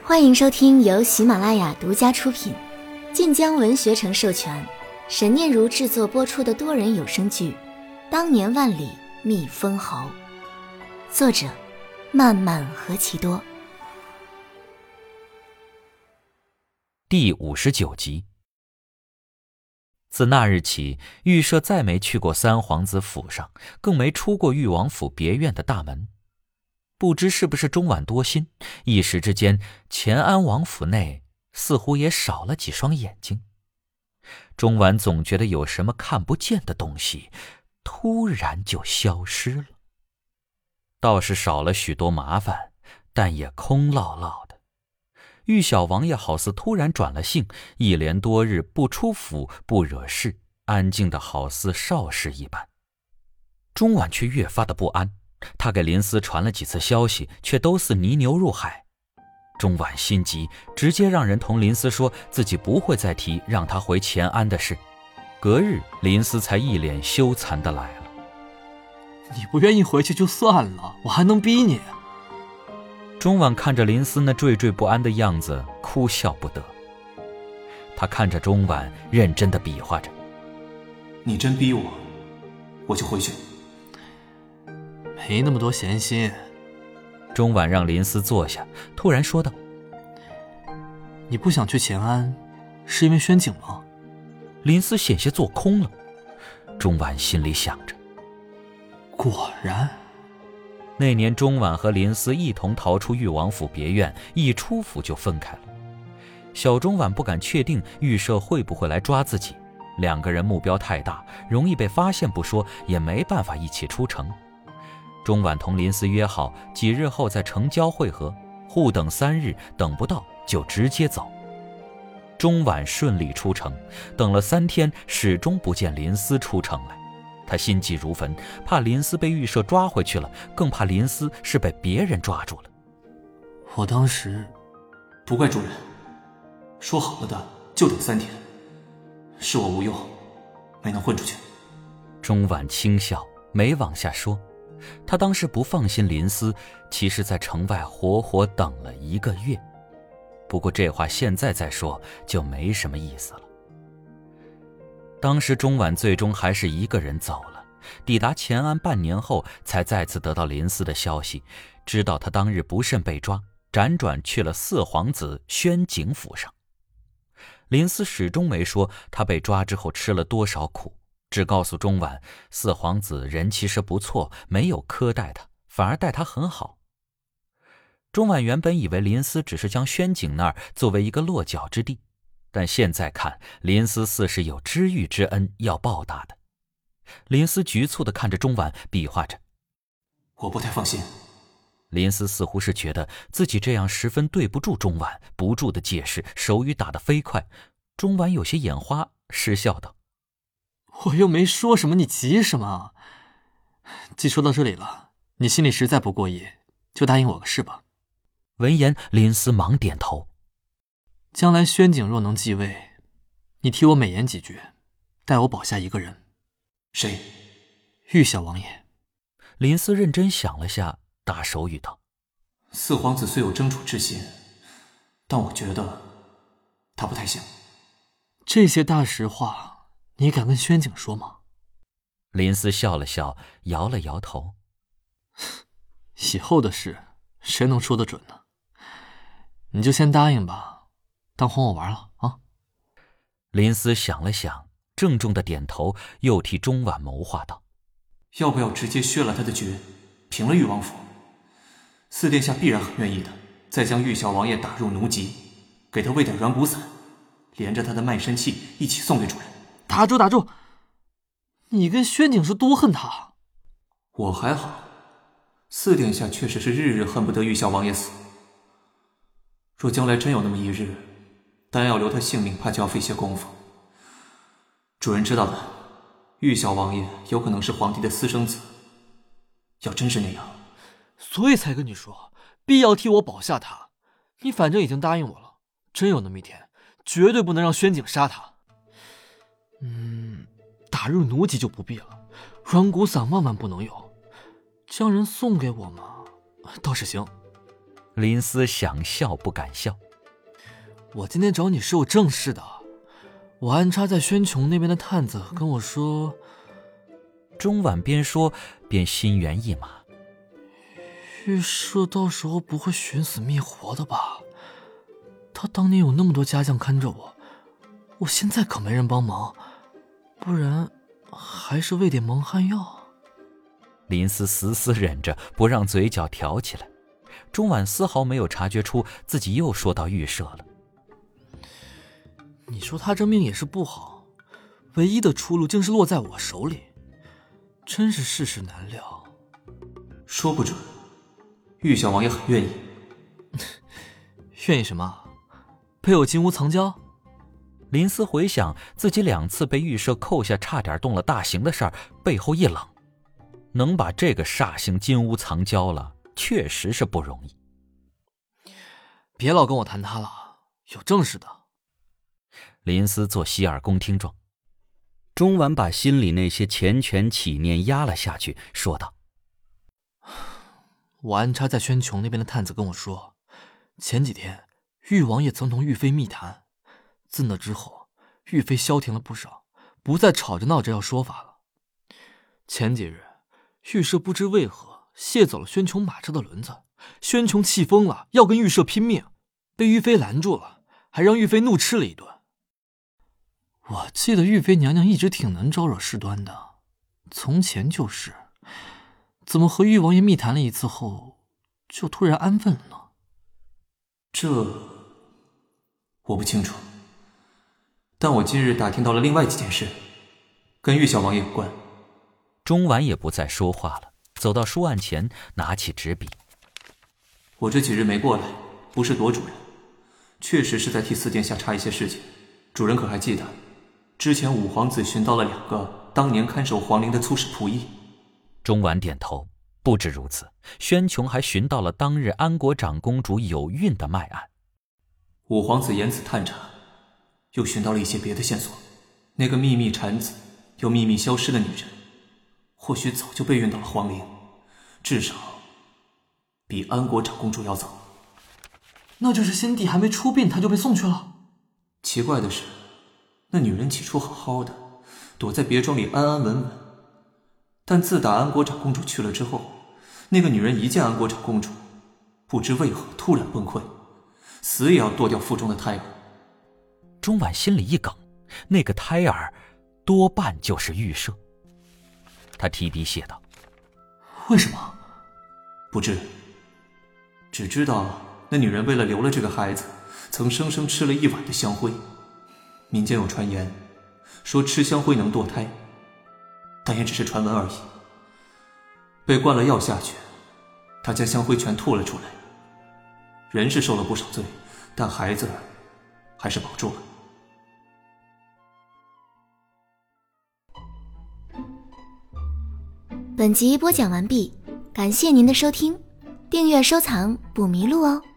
欢迎收听由喜马拉雅独家出品，晋江文学城授权，沈念如制作播出的多人有声剧《当年万里觅封侯》，作者漫漫何其多。 第59集。自那日起，御舍再没去过三皇子府上，更没出过裕王府别院的大门。不知是不是钟婉多心，一时之间，乾安王府内似乎也少了几双眼睛。钟婉总觉得有什么看不见的东西，突然就消失了。倒是少了许多麻烦，但也空落落的。玉小王爷好似突然转了性，一连多日不出府不惹事，安静的好似少时一般。钟婉却越发的不安，他给林思传了几次消息，却都似泥牛入海。钟婉心急，直接让人同林思说自己不会再提让他回乾安的事。隔日，林思才一脸羞惭的来了。 你不愿意回去就算了，我还能逼你？ 钟婉看着林思那惴惴不安的样子，哭笑不得。他看着钟婉，认真的比划着： 你真逼我，我就回去。 没那么多闲心。 钟婉让林思坐下，突然说道： 你不想去乾安，是因为宣景吗？ 林思险些坐空了。钟婉心里想着， 果然。 那年钟婉和林思一同逃出裕王府别院，一出府就分开了。小钟婉不敢确定御舍会不会来抓自己，两个人目标太大，容易被发现不说，也没办法一起出城。钟婉同林思约好几日后在城郊会合，互等3日，等不到就直接走。钟婉顺利出城，等了3天，始终不见林思出城来。他心急如焚，怕林思被御舍抓回去了，更怕林思是被别人抓住了。 我当时不怪主人，说好了的就等3天，是我无用，没能混出去。 钟婉轻笑，没往下说。他当时不放心林思，其实在城外活活等了1个月。不过这话现在再说就没什么意思了。当时钟婉最终还是一个人走了，抵达乾安半年后，才再次得到林思的消息，知道他当日不慎被抓，辗转去了4皇子宣景府上。林思始终没说他被抓之后吃了多少苦，只告诉钟婉4皇子人其实不错，没有苛待他，反而待他很好。钟婉原本以为林思只是将宣景那儿作为一个落脚之地，但现在看，林思似是有知遇之恩要报答的。林思局促地看着钟婉，比划着： 我不太放心。 林思似乎是觉得自己这样十分对不住钟婉，不住地解释，手语打得飞快。钟婉有些眼花，失笑道： 我又没说什么，你急什么？既说到这里了，你心里实在不过意，就答应我个事吧。 闻言，林思忙点头。 将来宣景若能继位，你替我美言几句，待我保下一个人。 谁？ 玉小王爷。 林思认真想了下，大手语道 ：4皇子虽有争储之心，但我觉得他不太行。 这些大实话你敢跟宣景说吗？ 林思笑了笑，摇了摇头。 以后的事谁能说得准呢？你就先答应吧，当哄我玩了啊。 林思想了想，郑重的点头，又替钟婉谋划道： 要不要直接削了他的爵，平了裕王府？4殿下必然很愿意的，再将玉小王爷打入奴籍，给他喂点软骨散，连着他的卖身契一起送给主人。 打住打住，你跟宣景是多恨他？ 我还好，4殿下确实是日日恨不得玉小王爷死。若将来真有那么一日，单要留他性命，怕就要费些功夫。主人知道的，玉小王爷有可能是皇帝的私生子，要真是那样， 所以才跟你说必要替我保下他。你反正已经答应我了，真有那么一天，绝对不能让宣景杀他。打入奴籍就不必了，软骨散万万不能有。将人送给我嘛，倒是行。 林思想笑不敢笑。 我今天找你是有正事的。我安插在宣琼那边的探子跟我说。 钟婉边说边心猿意马。 玉社到时候不会寻死觅活的吧？他当年有那么多家将看着我，我现在可没人帮忙，不然还是喂点蒙汗药。 林思死死忍着不让嘴角挑起来。钟婉丝毫没有察觉出自己又说到玉社了。 你说他这命也是不好，唯一的出路竟是落在我手里，真是世事难料。 说不准玉小王爷很愿意。 愿意什么？陪我进屋藏娇？ 林思回想自己2次被玉社扣下差点动了大刑的事儿，背后一冷，能把这个煞星进屋藏娇了，确实是不容易。 别老跟我谈他了，有正事的。 林思做洗耳恭听状。 钟婉把心里那些缱绻起念压了下去，说道： 我安插在宣琼那边的探子跟我说，前几天玉王爷曾同玉妃密谈，自那之后玉妃消停了不少，不再吵着闹着要说法了。前几日玉社不知为何卸走了宣琼马车的轮子，宣琼气疯了，要跟玉社拼命，被玉妃拦住了，还让玉妃怒斥了一顿。我记得玉妃娘娘一直挺能招惹事端的，从前就是，怎么和玉王爷密谈了一次后就突然安分了呢？ 这我不清楚，但我今日打听到了另外几件事，跟玉小王爷有关。 钟婉也不再说话了，走到书案前，拿起纸笔。 我这几日没过来，不是躲主人，确实是在替4殿下查一些事情。主人可还记得，之前5皇子寻到了2个当年看守皇陵的粗使仆役？ 钟婉点头。不止如此，宣琼还寻到了当日安国长公主有孕的脉案。 5皇子沿此探查，又寻到了一些别的线索。那个秘密产子又秘密消失的女人，或许早就被运到了皇陵，至少比安国长公主要早。 那就是先帝还没出殡，她就被送去了。 奇怪的是，那女人起初好好的，躲在别庄里安安稳稳，但自打安国长公主去了之后，那个女人一见安国长公主，不知为何突然崩溃，死也要剁掉腹中的胎儿。 钟婉心里一梗，那个胎儿多半就是玉社。他提笔写道： 为什么？ 不知，只知道那女人为了留了这个孩子，曾生生吃了1碗的香灰。民间有传言说吃香灰能堕胎，但也只是传闻而已。被灌了药下去，他将香灰全吐了出来。人是受了不少罪，但孩子还是保住了。 本集播讲完毕，感谢您的收听，订阅收藏不迷路哦。